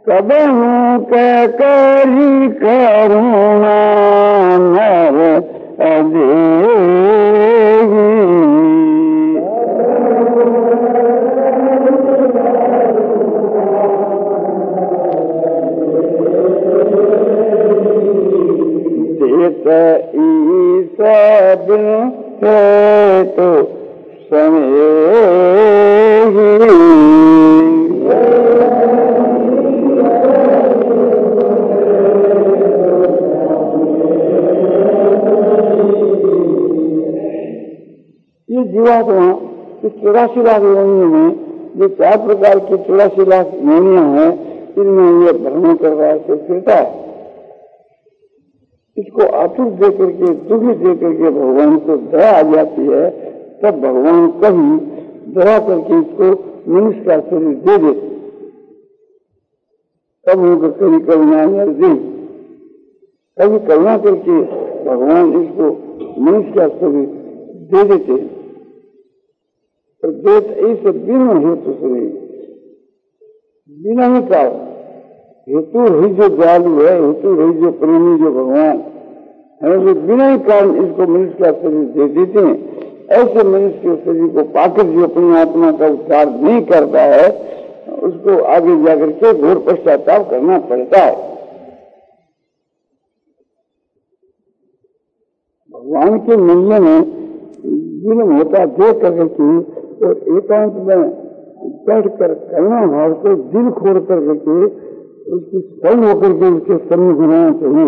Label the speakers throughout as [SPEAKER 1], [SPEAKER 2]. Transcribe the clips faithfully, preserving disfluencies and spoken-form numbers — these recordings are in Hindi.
[SPEAKER 1] कबहू के करी करुणा नर अदेगी। देत ईसा बिन है तो समेगी। जीवात्मा इस चौरासी लाख योनियों में जो चार प्रकार की चौरासी लाख योनियां हैं, इनमें ये भ्रमण करवा के फिरता है। इसको आतुर दे करके, दुखी दे करके भगवान को दया आ जाती है, तब भगवान कभी दया करके इसको मनुष्य का शरीर दे देते। तब उनको कभी करुणा दी, कभी करुणा करके भगवान इसको मनुष्य का शरीर दे देते। तो देत ऐसे बिना हेतु से नहीं, बिना ही कारण, हेतु ही जो दयालु है, हेतु ही जो प्रेमी जो भगवान है, वो बिना ही कारण इसको मनुष्य का शरीर दे देते हैं। ऐसे मनुष्य के शरीर को पाकर जो अपनी आत्मा का उद्धार नहीं करता है, उसको आगे जाकर के घोर पश्चाताप करना पड़ता है। भगवान के मिलने में जुल्म होता देख करके की और एकांत में बैठ कर करुणा भाव से दिल खोल कर के उसकी शरण होकर के उसके सम्मुख होना चाहिए।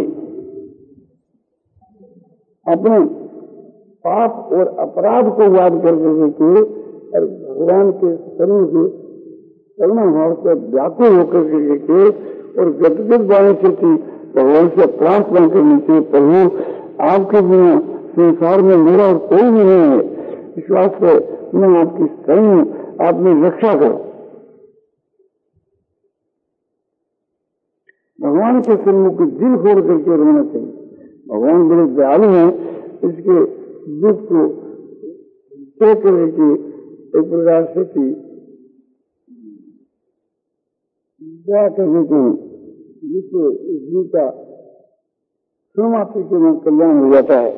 [SPEAKER 1] अपने पाप और अपराध को याद कर करके और भगवान के सम्मुख करुणा भाव से व्याकुल होकर के और गदगद वाणी से भगवान से प्रार्थना करनी चाहिए, प्रभु आपके बिना संसार में मेरा और कोई भी नहीं है, विश्वास से मैं आपकी शरण हूं, आप मेरी रक्षा करो। भगवान के सम्मुख दिल खोल करके रोना चाहिए। भगवान बड़े दयालु हैं, इसके दुख को देख करके एक प्रकार से थी दया करने को, जिससे इस जीव का समाप्ति के में कल्याण हो जाता है।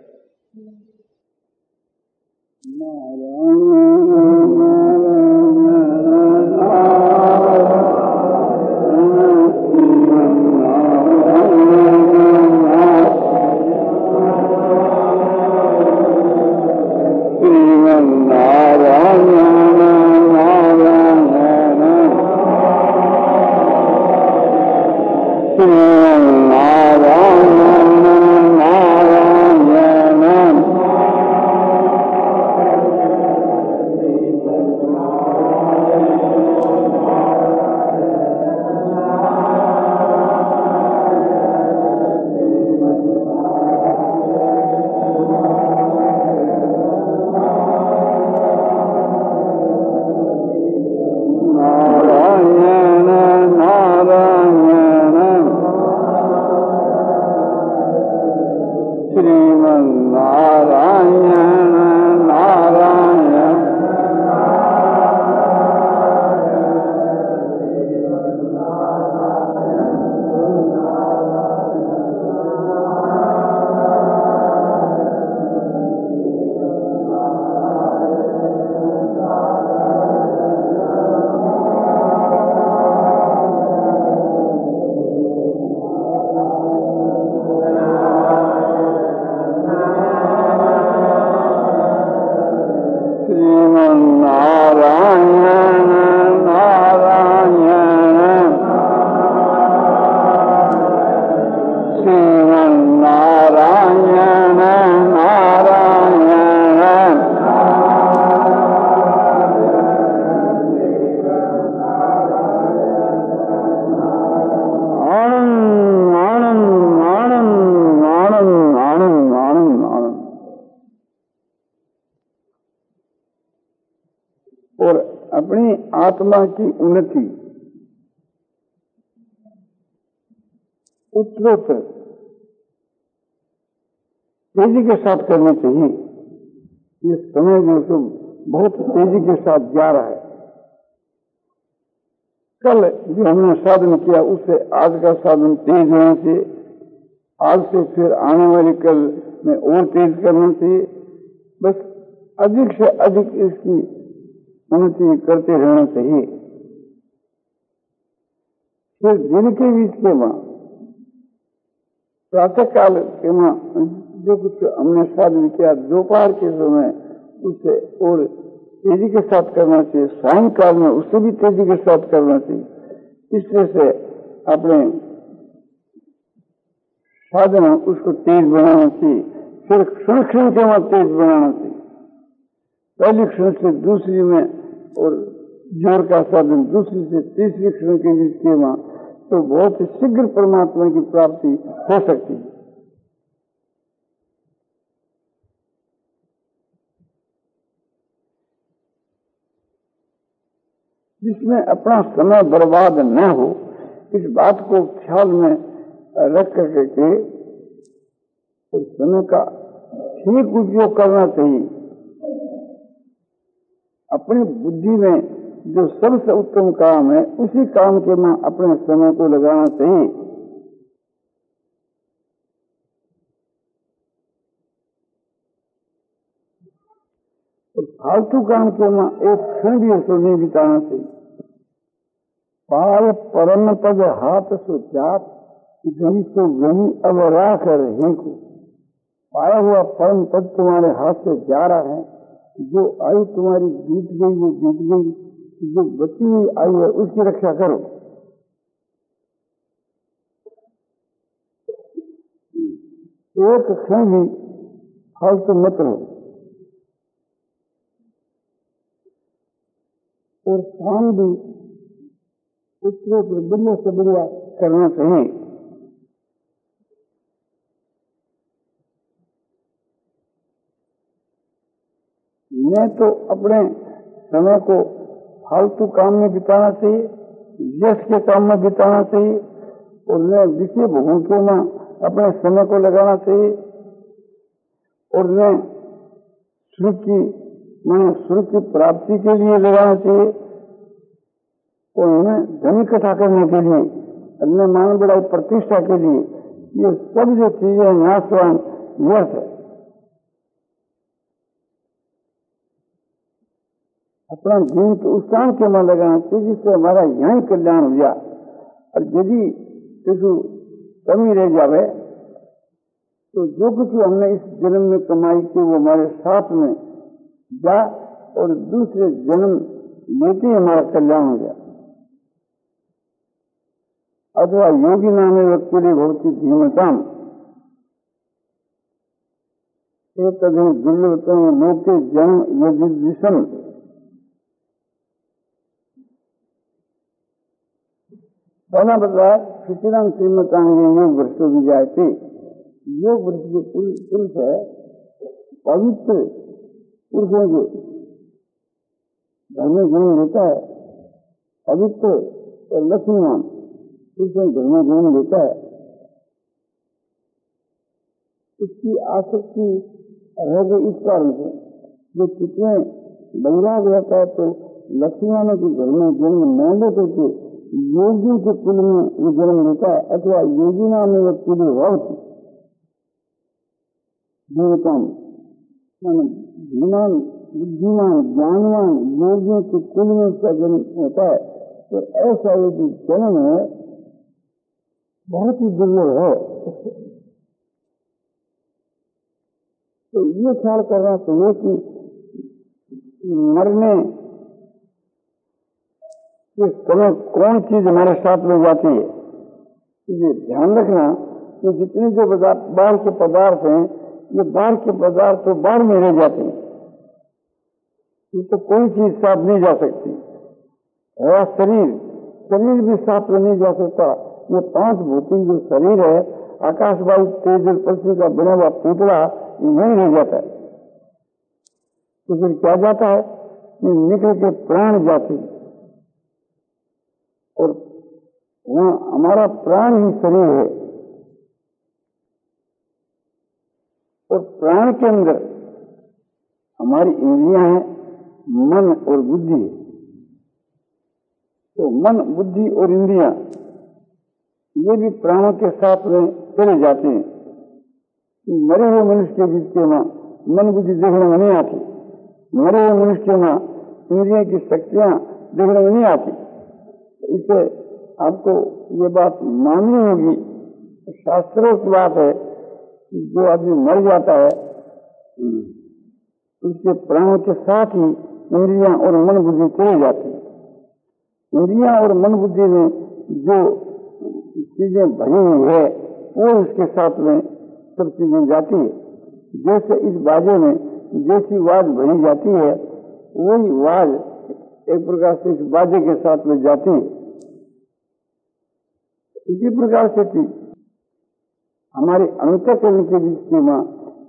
[SPEAKER 1] आत्मा की उन्नति उत्तरोत्तर तेजी के साथ करना चाहिए। ये समय जो तो बहुत तेजी के साथ जा रहा है। कल जो हमने साधन किया उससे आज का साधन तेज होना चाहिए, आज से फिर आने वाली कल में और तेज करना चाहिए। बस अधिक से अधिक इसकी उन्नति करते रहना चाहिए। फिर दिन के बीच के मां प्रातः काल के मां जो कुछ हमने साधन किया दोपहर के समय उससे और तेजी के साथ करना चाहिए, सायंकाल में उससे भी तेजी के साथ करना चाहिए। इस तरह से अपने साधन उसको तेज बनाना चाहिए। फिर क्षण क्षण के वहां तेज बनाना चाहिए, पहली क्षण से दूसरी में और जोर का साधन दूसरी से तीसरी क्षण के बीच के वहां तो बहुत ही शीघ्र परमात्मा की प्राप्ति हो सकती है। जिसमें अपना समय बर्बाद न हो इस बात को ख्याल में रख करके के उस समय का ठीक उपयोग करना चाहिए। अपनी बुद्धि में जो सबसे उत्तम काम है उसी काम के में अपने समय को लगाना चाहिए। तो फालतू काम के में एक क्षण भी उसको नहीं बिताना चाहिए। पाल परम पद हाथ सो जात गई तो गई अब राख रहे को। पाया हुआ परम पद तुम्हारे हाथ से जा रहा है, जो आयु तुम्हारी बीत गई वो बीत गई, जो बची हुई आयु है उसकी रक्षा करो। एक क्षण भी फालतू मत रहो और काम भी उसके बढ़िया से बढ़िया करना चाहिए। मैं तो अपने समय को फालतू काम में बिताना चाहिए, यश के काम में बिताना चाहिए और मैं विषय भोगों में अपने समय को लगाना चाहिए और मैं सुख की मैंने सुख की प्राप्ति के लिए लगाना चाहिए और उन्हें धन इकट्ठा करने के लिए, अन्य मान बढ़ाई प्रतिष्ठा के लिए। ये सब जो चीजें नाशवान व्यर्थ है। अपना जीवन तो उस काम के में लगाना चाहिए जिससे हमारा यही कल्याण हो जाए। और यदि किसी कमी रह जावे तो जो कुछ हमने इस जन्म में कमाई की वो हमारे साथ में जा और दूसरे जन्म लेते ही हमारा कल्याण हो गया। अथवा योगी नाम व्यक्ति भवती धीमताम एक दुर्लभतम लोके जन्म यदि विषम। पहला बताया सुचिराम श्रीमतांगे योग वृक्षों की जाए थे। योग वृक्ष जो पुरुष है पवित्र पुरुषों के घर में जन्म लेता है, पवित्र और लक्ष्मीमान पुरुषों घर में जन्म लेता है। उसकी आसक्ति रह गई इस कारण से जो कितने बहिराग रहता है तो लक्ष्मीमानों के घर में जन्म न लेते थे योगी के कुल में वो जन्म लेता है अथवा योगी नाम में कुल होती देवतान धीमान बुद्धिमान ज्ञानवान योगियों के कुल में उसका जन्म होता है। तो ऐसा ये जो जन्म है बहुत ही दुर्लभ है। तो ये ख्याल करना चाहिए कि मरने के समय कौन चीज हमारे साथ में जाती है। ये ध्यान रखना कि जितने जो बाहर के पदार्थ हैं ये बाहर के पदार्थ तो बाहर में रह जाते हैं, ये तो कोई चीज साथ नहीं जा सकती है। शरीर शरीर भी साथ में नहीं जा सकता। ये पांच भौतिक जो शरीर है आकाश वायु तेज और पृथ्वी का बना हुआ पुतला यही रह जाता है। तो फिर क्या जाता है कि निकल के प्राण जाते हैं और वहां हमारा प्राण ही शरीर है और प्राण के अंदर हमारी इंद्रियां हैं, मन और बुद्धि है। तो मन, बुद्धि और इंद्रियां ये भी प्राणों के साथ में चले जाते हैं। मरे हुए मनुष्य के बीच के वहां मन बुद्धि देखने में नहीं आती, मरे हुए मनुष्य के वहां इंद्रियों की शक्तियां देखने में नहीं आती। इससे आपको ये बात माननी होगी, शास्त्रों की बात है कि जो आदमी मर जाता है उसके प्राणों के साथ ही इंद्रियां और मन बुद्धि चले जाती है। इंद्रियां और मन बुद्धि में जो चीजें भरी हुई है वो उसके साथ में सब चीजें जाती है। जैसे इस बाजे में जैसी आवाज भरी जाती है वही आवाज एक प्रकार से इस बाजे के साथ में जाती है। इसी प्रकार से थी हमारे अंतःकरण के बीच में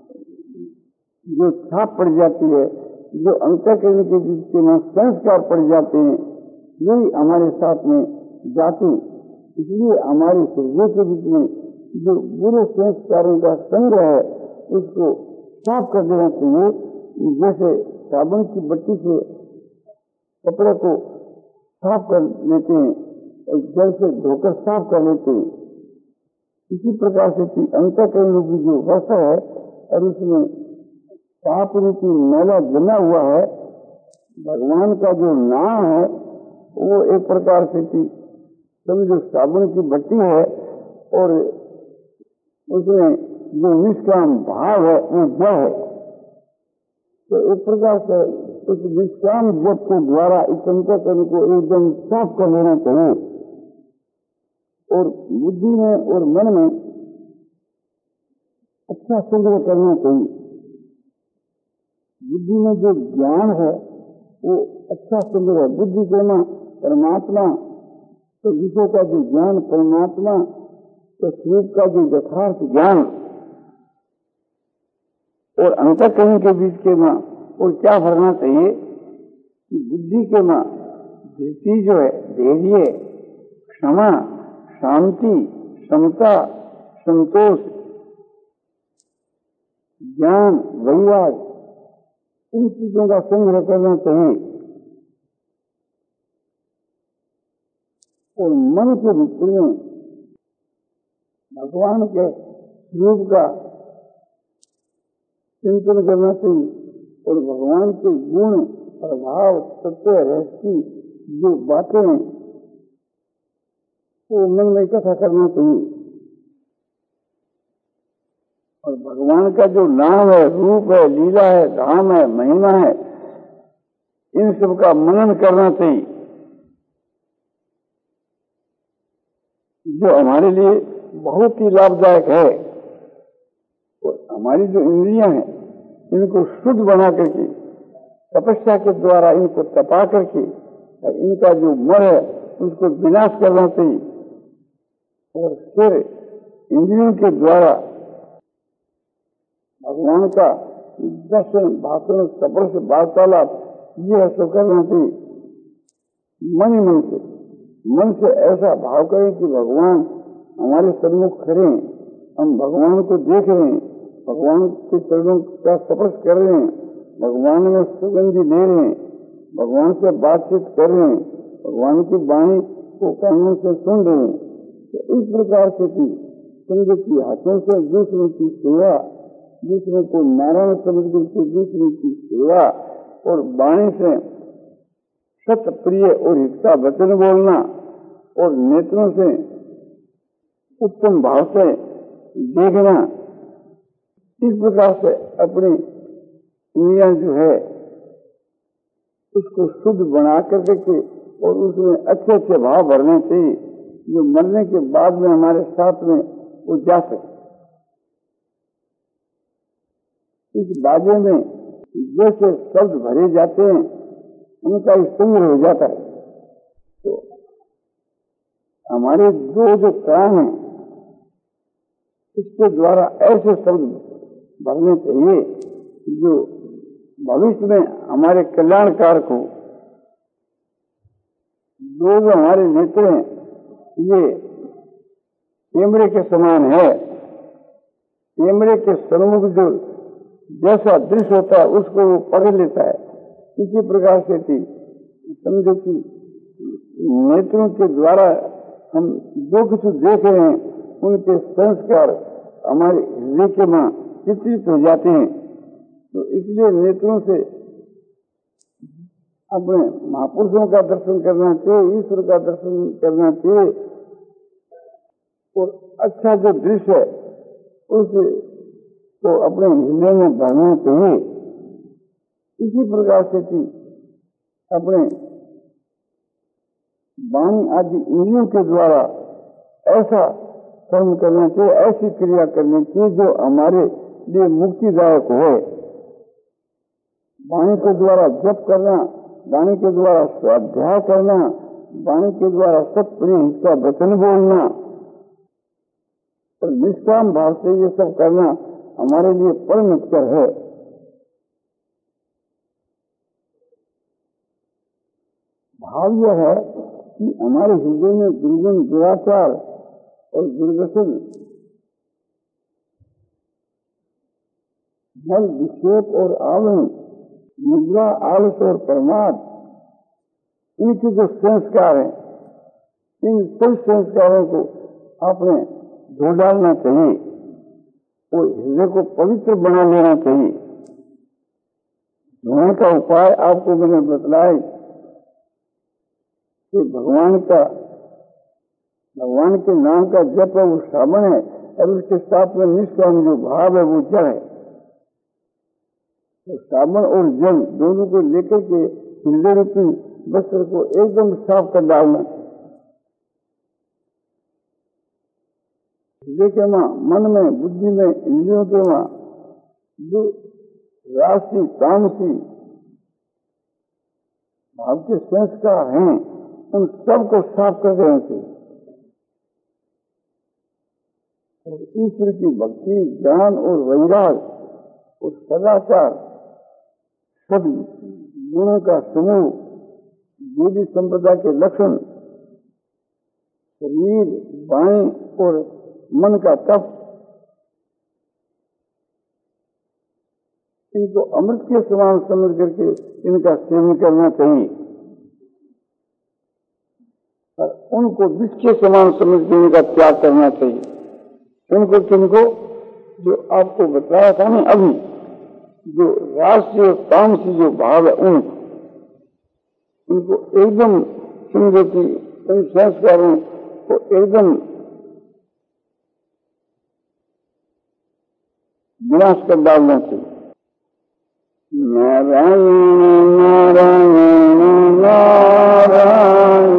[SPEAKER 1] जो छाप पड़ जाती है, जो अंतःकरण के बीच में संस्कार पड़ जाते हैं, यही हमारे साथ में जाते। इसलिए हमारे हृदय के बीच में जो बुरे संस्कारों का संग्रह है उसको साफ कर देना चाहिए। जैसे साबुन की बट्टी से कपड़े को साफ कर लेते हैं और जल से धोकर साफ कर लेते हैं, इसी प्रकार से अंतःकरण रूपी जो वस्त्र है और उसमें पाप रूपी मैला जमा हुआ है, भगवान का जो नाम है वो एक प्रकार से समझो साबुन की बट्टी है और उसमें जो निष्काम भाव है वो जय है। तो एक प्रकार से उस निष्काम जप के द्वारा इस अंतःकरण को एकदम साफ कर लेना चाहिए और बुद्धि में और मन में अच्छा संग्रह करना चाहिए। बुद्धि में जो ज्ञान है वो अच्छा संग्रह, बुद्धि को ना परमात्मा तो विषय का जो ज्ञान, परमात्मा तो स्वरूप का जो यथार्थ ज्ञान और अंतःकरण के बीच के मां और क्या भरना चाहिए कि बुद्धि के मां धृति जो है, धैर्य, क्षमा, शांति, समता, संतोष, ज्ञान, वैराग, इन चीजों का संग्रह करना चाहिए। और मन के रूप में भगवान के रूप का चिंतन करना चाहिए और भगवान के गुण, प्रभाव, सत्य, रहस्य जो बातें हैं वो मन में इकट्ठा करना चाहिए। और भगवान का जो नाम है, रूप है, लीला है, धाम है, महिमा है, इन सब का मनन करना चाहिए, जो हमारे लिए बहुत ही लाभदायक है। और हमारी जो इंद्रियां हैं इनको शुद्ध बना करके तपस्या के द्वारा इनको तपा करके इनका जो मर है उसको विनाश करना चाहिए। और फिर इंद्रियों के द्वारा भगवान का दर्शन, भाषण, स्पर्श, वार्तालाप ये सब करना चाहिए मन ही मन से। मन से ऐसा भाव करें कि भगवान हमारे सन्मुख खड़े हैं, हम भगवान को देख रहे हैं, भगवान के चरणों का स्पर्श कर रहे हैं, भगवान में सुगंधी ले रहे हैं, भगवान से बातचीत कर रहे हैं, भगवान की वाणी को कानों से सुन रहे हैं। तो इस प्रकार से की समझ की हाथों से दूसरों की सेवा, दूसरों को नारायण समझ करके दूसरों की सेवा और वाणी से सत्य, प्रिय और हित का वचन बोलना और नेत्रों से उत्तम भाव से देखना, इस प्रकार से अपनी इंद्रियां जो है उसको शुद्ध बना कर के और उसमें अच्छे अच्छे भाव भरने चाहिए जो मरने के बाद में हमारे साथ में वो जा सके। इस बाजे में जैसे शब्द भरे जाते हैं उनका संग्रह हो जाता है। तो हमारे दो जो कान हैं इसके द्वारा ऐसे शब्द भरने चाहिए जो भविष्य में हमारे कल्याणकार को। दो जो हमारे नेत्र हैं ये कैमरे के समान है। कैमरे के सन्मुख जो जैसा दृश्य होता है उसको वो पकड़ लेता है। इसी प्रकार से थी समझो कि नेत्रों के द्वारा हम जो कुछ देख रहे हैं उनके संस्कार हमारे हृदय के में चित्रित हो जाते हैं। तो इसलिए नेत्रों से अपने महापुरुषों का दर्शन करना चाहिए, ईश्वर का दर्शन करना चाहिए और अच्छा जो दृश्य है उसे तो अपने हृदय में भरना चाहिए। इसी प्रकार से कि अपने वाणी आदि इंद्रियों के द्वारा ऐसा कर्म करना चाहिए, ऐसी क्रिया करनी चाहिए जो हमारे लिए मुक्तिदायक हो। वाणी के द्वारा जप करना, वाणी के द्वारा स्वाध्याय करना, वाणी के द्वारा सत्प्रिय हित का वचन बोलना और निष्काम भाव से ये सब करना हमारे लिए परम हितकर है। भाव यह है कि हमारे हृदय में दुर्गुण, दुराचार और दुर्व्यसन, मल, विक्षेप और आवरण, निद्रा, आलस और प्रमाद, इनके जो संस्कार हैं, इन सभी संस्कारों को आपने धो डालना चाहिए और हृदय को पवित्र बना लेना चाहिए। धोने का उपाय आपको मैंने बतलाया कि भगवान का भगवान के नाम का जप है वो साबुन है और उसके साथ में निष्काम जो भाव है वो जल है। तो साबुन और जल दोनों को लेकर के हृदय रूपी वस्त्र को एकदम साफ कर डालना। हृदय के मां, मन में, बुद्धि में, इंद्रियों के मां जो राशि तामसी भाव के संस्कार हैं उन सबको साफ कर देना चाहिए और ईश्वर की भक्ति, ज्ञान और वैराग और सदाचार सब गुणों का समूह, देवी संप्रदाय के लक्षण, शरीर, वाणी और मन का तप, इनको अमृत के समान समझ करके इनका सेवन करना चाहिए और उनको विष के समान समझ के इनका त्याग करना चाहिए। उनको किनको जो आपको बताया था ना अभी, जो राष्ट्रीय और तामसी जो भाव है उन उनको एकदम समझो कि उन संस्कारों को एकदम विनाश कर डालना चाहिए। नारायण नारायण नारायण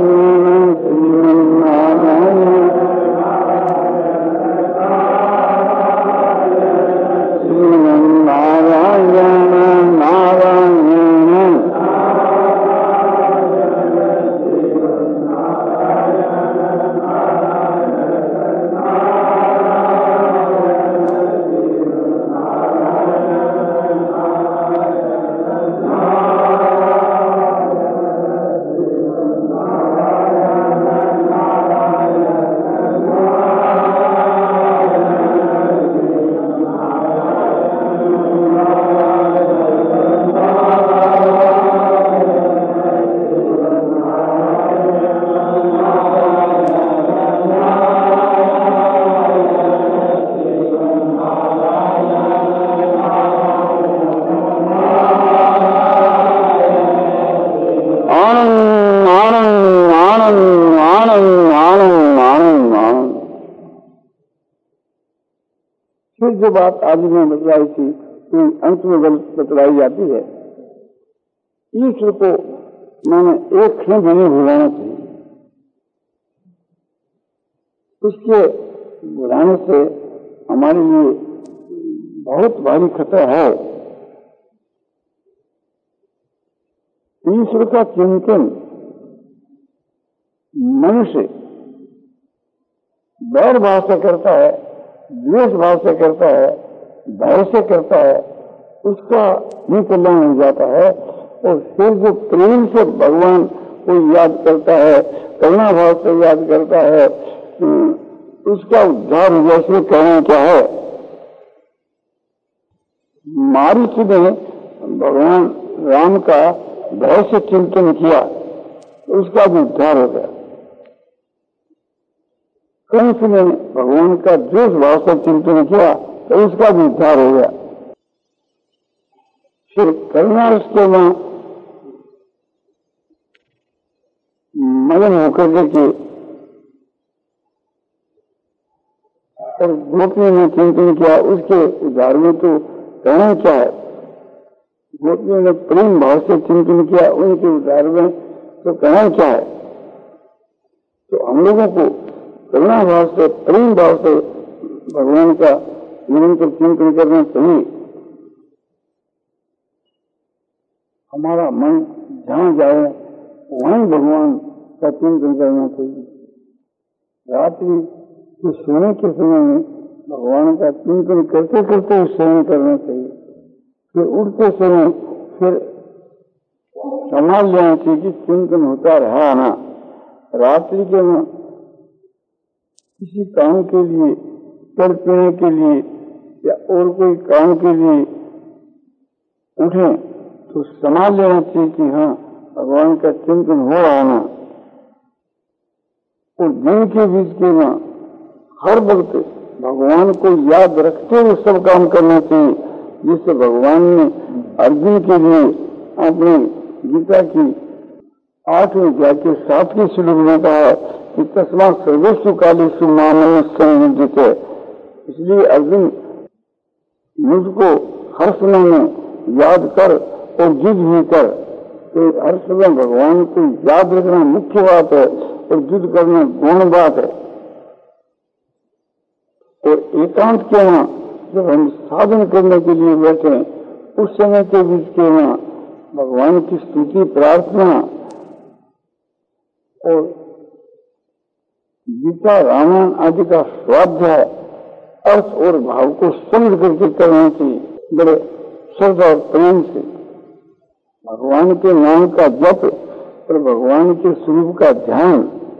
[SPEAKER 1] जो बात आज में बतलाई थी तो अंत में बतलाई जाती है, ईश्वर को मैंने एक क्षण भी नहीं भुलाना चाहिए। उसके भुलाने से हमारे लिए बहुत भारी खतरा है। ईश्वर का चिंतन मनुष्य बैर भाव से करता है, द्वेष भाव से करता है, भय से करता है, उसका ही कल्याण हो जाता है। और फिर जो प्रेम से भगवान को याद करता है, करुणा भाव से याद करता है, उसका उद्धार जैसे कहना क्या है। मारीच ने भगवान राम का भय से चिंतन किया उसका भी उद्धार हो गया। कंस ने भगवान का द्वेष भाव से चिंतन किया तो उसका भी उद्धार हो गया। फिर करुणारस्तु में मगन होकर के और गोपियों ने चिंतन किया, उसके उद्धार में तो कहना क्या है। गोपियों ने प्रेम भाव से चिंतन किया, उनके उद्धार में तो कहना क्या है। तो हम लोगों को करुणा भाव से, प्रेम भाव से भगवान का निरंतर चिंतन करना चाहिए। हमारा मन जहाँ जाए वहीं भगवान का चिंतन करना चाहिए। रात्रि के सोने के समय में भगवान का चिंतन करते करते सोने करना चाहिए। फिर उठते समय फिर संभाल लेना चाहिए कि चिंतन होता रहा ना। रात्रि के में किसी काम के लिए, चल पीने के लिए या और कोई काम के लिए उठे तो संभाल लेना चाहिए कि हाँ भगवान का चिंतन हो रहा ना। और दिन के बीच के में हर वक्त भगवान को याद रखते हुए सब काम करना चाहिए, जिससे भगवान ने अर्जुन के लिए अपने गीता की आठवीं अध्याय के सातवें श्लोक में कहा कि तस्मात् सर्वेषु कालेषु मां संयुज्यत। इसलिए अर्जुन मुझको हर समय में याद कर और युद्ध भी कर। तो हर समय भगवान को याद रखना मुख्य बात है और युद्ध करना गौण बात है। और एकांत के वहां जब हम साधन करने के लिए बैठे उस समय के बीच के वहां भगवान की स्तुति, प्रार्थना और गीता, रामायण आदि का स्वाध्याय अर्थ और भाव को समझ करके करना चाहिए। बड़े श्रद्धा और प्रेम से भगवान के नाम का जप और भगवान के स्वरूप का ध्यान,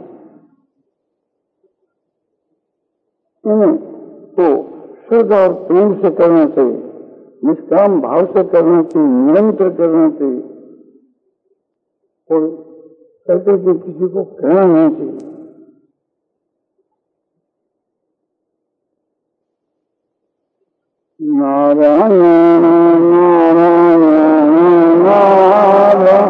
[SPEAKER 1] इन्हें तो श्रद्धा और प्रेम से करना चाहिए, निष्काम भाव से करना चाहिए, निरंतर करना चाहिए और करके के किसी को कहना नहीं चाहिए। नारायण नारायण नारायण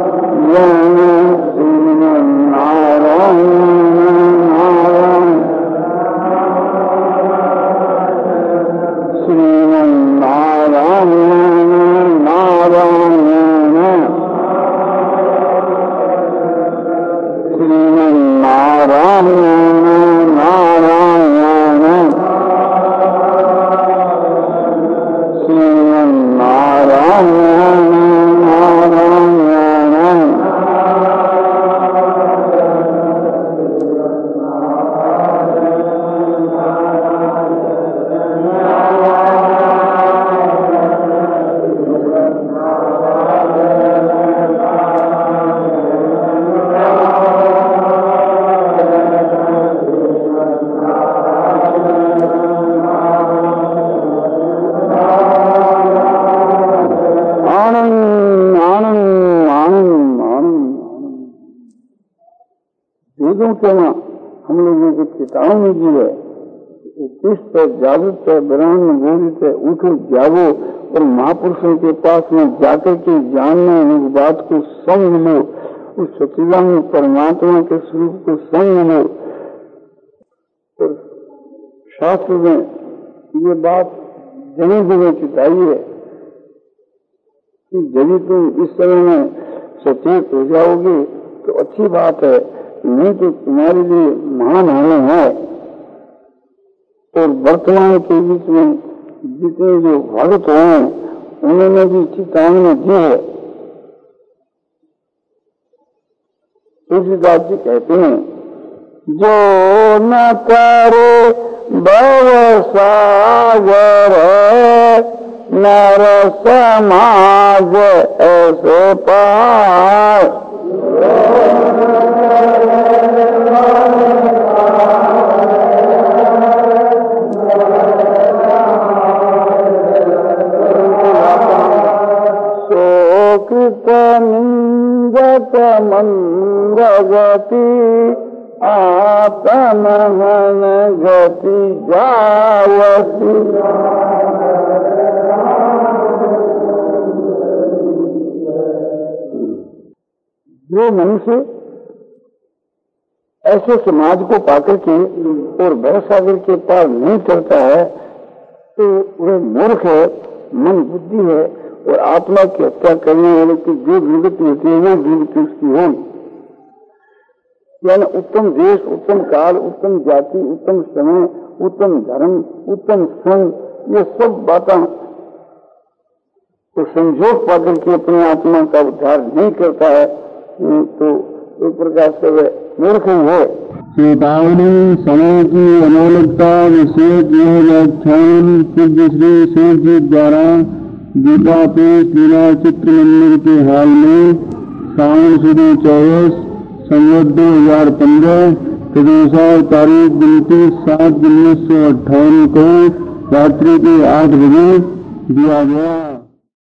[SPEAKER 1] हम लोगों को चेतावनी दी है, चित्त है, जागृत है, ब्रह्म बोधित है, उठो जागो और महापुरुषों के पास में जाकर के जानना, उस बात को समझ लो, उस सच्चिदानंद परमात्मा के स्वरूप को समझ लो। और शास्त्र में ये बात जगह जगह चिताई है कि यदि तुम इस समय में सचेत हो जाओगे तो अच्छी बात है, नहीं तो तुम्हारे लिए महान हानि है। और वर्तमान के बीच में जितने जो भक्त हैं उन्होंने भी चेतावनी दी है। तुलसीदास जी कहते हैं, जो न करे भव सागर नर समाज ऐसे पार। शोकित निंदक मंद गति जावती। जो मनुष्य ऐसे समाज को पाकर के और भव सागर के पार नहीं चलता है तो वह मूर्ख है, मन बुद्धि है, और आत्मा की हत्या करने वाले की जो दुर्गति होती है वो दुर्गति उसकी हो। यानी उत्तम देश, उत्तम काल, उत्तम जाति, उत्तम समय, उत्तम धर्म, उत्तम संघ, ये सब बातें तो संजोग पाकर के अपनी आत्मा का उद्धार नहीं करता है तो एक प्रकार से वह मूर्ख ही है।
[SPEAKER 2] चेतावनी समय की अमोलकता विषयक यह व्याख्यान पूज्य श्री शेख जी द्वारा गीता पेश लीला चित्र मंदिर के हाल में सावन शुरू चौबीस संवत दो हजार पंद्रह प्रदेशार तारीख उनतीस सात उन्नीस सौ अट्ठावन को रात्रि के आठ बजे दिया गया।